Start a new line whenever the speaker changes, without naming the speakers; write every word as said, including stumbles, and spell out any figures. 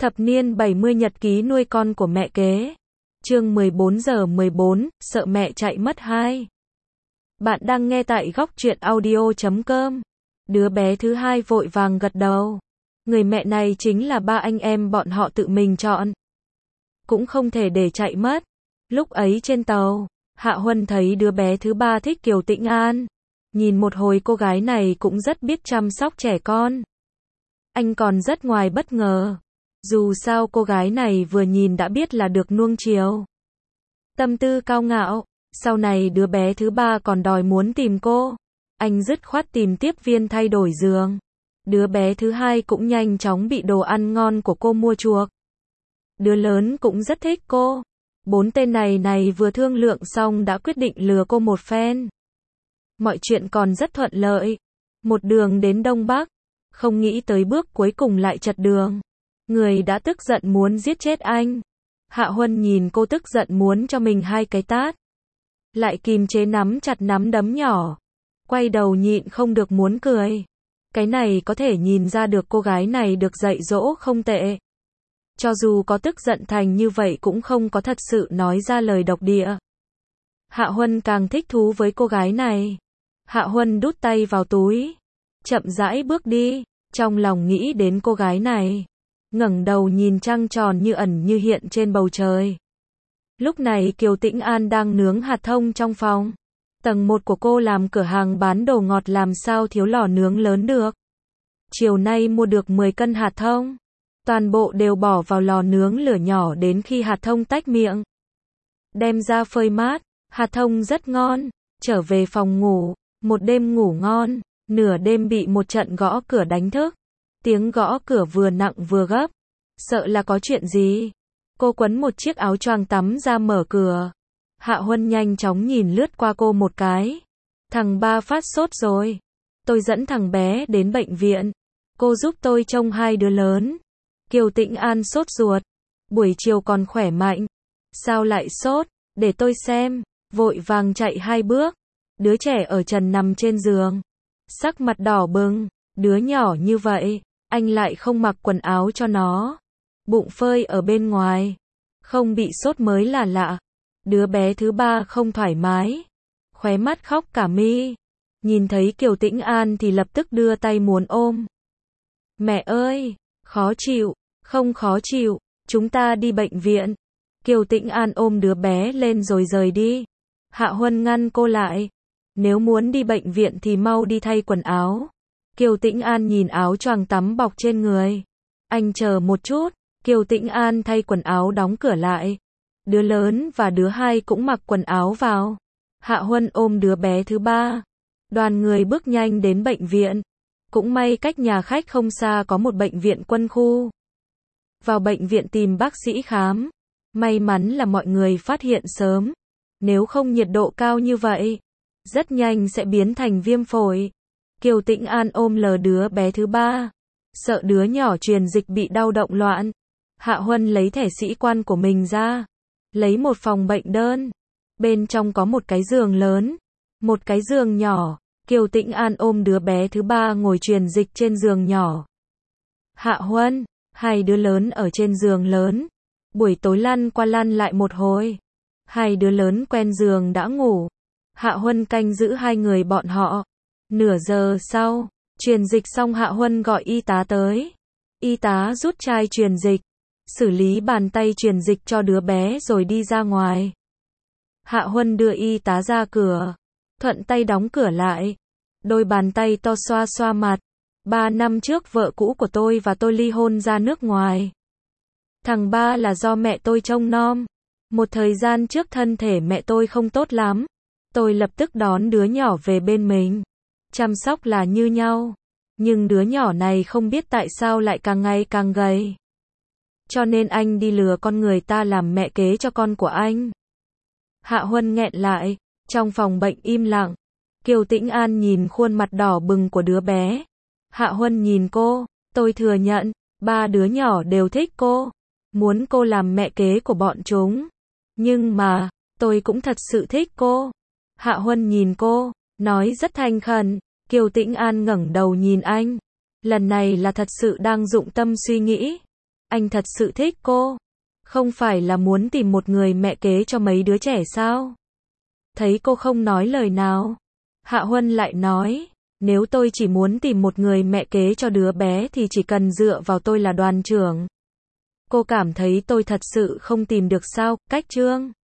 Thập niên bảy mươi nhật ký nuôi con của mẹ kế. Chương mười bốn giờ mười bốn, sợ mẹ chạy mất hai. Bạn đang nghe tại góc truyện audio chấm com. Đứa bé thứ hai vội vàng gật đầu. Người mẹ này chính là ba anh em bọn họ tự mình chọn. Cũng không thể để chạy mất. Lúc ấy trên tàu, Hạ Huân thấy đứa bé thứ ba thích Kiều Tĩnh An. Nhìn một hồi cô gái này cũng rất biết chăm sóc trẻ con. Anh còn rất ngoài bất ngờ. Dù sao cô gái này vừa nhìn đã biết là được nuông chiều. Tâm tư cao ngạo, sau này đứa bé thứ ba còn đòi muốn tìm cô. Anh dứt khoát tìm tiếp viên thay đổi giường. Đứa bé thứ hai cũng nhanh chóng bị đồ ăn ngon của cô mua chuộc. Đứa lớn cũng rất thích cô. Bốn tên này này vừa thương lượng xong đã quyết định lừa cô một phen. Mọi chuyện còn rất thuận lợi. Một đường đến Đông Bắc. Không nghĩ tới bước cuối cùng lại chật đường. Người đã tức giận muốn giết chết anh. Hạ Huân nhìn cô tức giận muốn cho mình hai cái tát. Lại kìm chế nắm chặt nắm đấm nhỏ. Quay đầu nhịn không được muốn cười. Cái này có thể nhìn ra được cô gái này được dạy dỗ không tệ. Cho dù có tức giận thành như vậy cũng không có thật sự nói ra lời độc địa. Hạ Huân càng thích thú với cô gái này. Hạ Huân đút tay vào túi. Chậm rãi bước đi. Trong lòng nghĩ đến cô gái này. Ngẩng đầu nhìn trăng tròn như ẩn như hiện trên bầu trời. Lúc này Kiều Tĩnh An đang nướng hạt thông trong phòng. Tầng một của cô làm cửa hàng bán đồ ngọt làm sao thiếu lò nướng lớn được. Chiều nay mua được mười cân hạt thông. Toàn bộ đều bỏ vào lò nướng lửa nhỏ đến khi hạt thông tách miệng. Đem ra phơi mát, hạt thông rất ngon. Trở về phòng ngủ, một đêm ngủ ngon, nửa đêm bị một trận gõ cửa đánh thức. Tiếng gõ cửa vừa nặng vừa gấp. Sợ là có chuyện gì. Cô quấn một chiếc áo choàng tắm ra mở cửa. Hạ Huân nhanh chóng nhìn lướt qua cô một cái. Thằng ba phát sốt rồi. Tôi dẫn thằng bé đến bệnh viện. Cô giúp tôi trông hai đứa lớn. Kiều Tĩnh An sốt ruột. Buổi chiều còn khỏe mạnh. Sao lại sốt? Để tôi xem. Vội vàng chạy hai bước. Đứa trẻ ở trần nằm trên giường. Sắc mặt đỏ bừng. Đứa nhỏ như vậy. Anh lại không mặc quần áo cho nó. Bụng phơi ở bên ngoài. Không bị sốt mới là lạ. Đứa bé thứ ba không thoải mái. Khóe mắt khóc cả mi. Nhìn thấy Kiều Tĩnh An thì lập tức đưa tay muốn ôm. Mẹ ơi, khó chịu, không khó chịu, chúng ta đi bệnh viện. Kiều Tĩnh An ôm đứa bé lên rồi rời đi. Hạ Huân ngăn cô lại. Nếu muốn đi bệnh viện thì mau đi thay quần áo. Kiều Tĩnh An nhìn áo choàng tắm bọc trên người. Anh chờ một chút. Kiều Tĩnh An thay quần áo đóng cửa lại. Đứa lớn và đứa hai cũng mặc quần áo vào. Hạ Huân ôm đứa bé thứ ba. Đoàn người bước nhanh đến bệnh viện. Cũng may cách nhà khách không xa có một bệnh viện quân khu. Vào bệnh viện tìm bác sĩ khám. May mắn là mọi người phát hiện sớm. Nếu không nhiệt độ cao như vậy, rất nhanh sẽ biến thành viêm phổi. Kiều Tĩnh An ôm lờ đứa bé thứ ba. Sợ đứa nhỏ truyền dịch bị đau động loạn. Hạ Huân lấy thẻ sĩ quan của mình ra. Lấy một phòng bệnh đơn. Bên trong có một cái giường lớn. Một cái giường nhỏ. Kiều Tĩnh An ôm đứa bé thứ ba ngồi truyền dịch trên giường nhỏ. Hạ Huân, hai đứa lớn ở trên giường lớn. Buổi tối lăn qua lăn lại một hồi. Hai đứa lớn quen giường đã ngủ. Hạ Huân canh giữ hai người bọn họ. Nửa giờ sau, truyền dịch xong Hạ Huân gọi y tá tới. Y tá rút chai truyền dịch. Xử lý bàn tay truyền dịch cho đứa bé rồi đi ra ngoài. Hạ Huân đưa y tá ra cửa. Thuận tay đóng cửa lại. Đôi bàn tay to xoa xoa mặt. Ba năm trước vợ cũ của tôi và tôi ly hôn ra nước ngoài. Thằng ba là do mẹ tôi trông nom. Một thời gian trước thân thể mẹ tôi không tốt lắm. Tôi lập tức đón đứa nhỏ về bên mình. Chăm sóc là như nhau. Nhưng đứa nhỏ này không biết tại sao lại càng ngày càng gầy. Cho nên anh đi lừa con người ta làm mẹ kế cho con của anh. Hạ Huân nghẹn lại. Trong phòng bệnh im lặng. Kiều Tĩnh An nhìn khuôn mặt đỏ bừng của đứa bé. Hạ Huân nhìn cô. Tôi thừa nhận. Ba đứa nhỏ đều thích cô. Muốn cô làm mẹ kế của bọn chúng. Nhưng mà, tôi cũng thật sự thích cô. Hạ Huân nhìn cô. Nói rất thành khẩn. Kiều Tĩnh An ngẩng đầu nhìn anh. Lần này là thật sự đang dụng tâm suy nghĩ. Anh thật sự thích cô. Không phải là muốn tìm một người mẹ kế cho mấy đứa trẻ sao? Thấy cô không nói lời nào, Hạ Huân lại nói, nếu tôi chỉ muốn tìm một người mẹ kế cho đứa bé thì chỉ cần dựa vào tôi là đoàn trưởng. Cô cảm thấy tôi thật sự không tìm được sao, Cách Trương?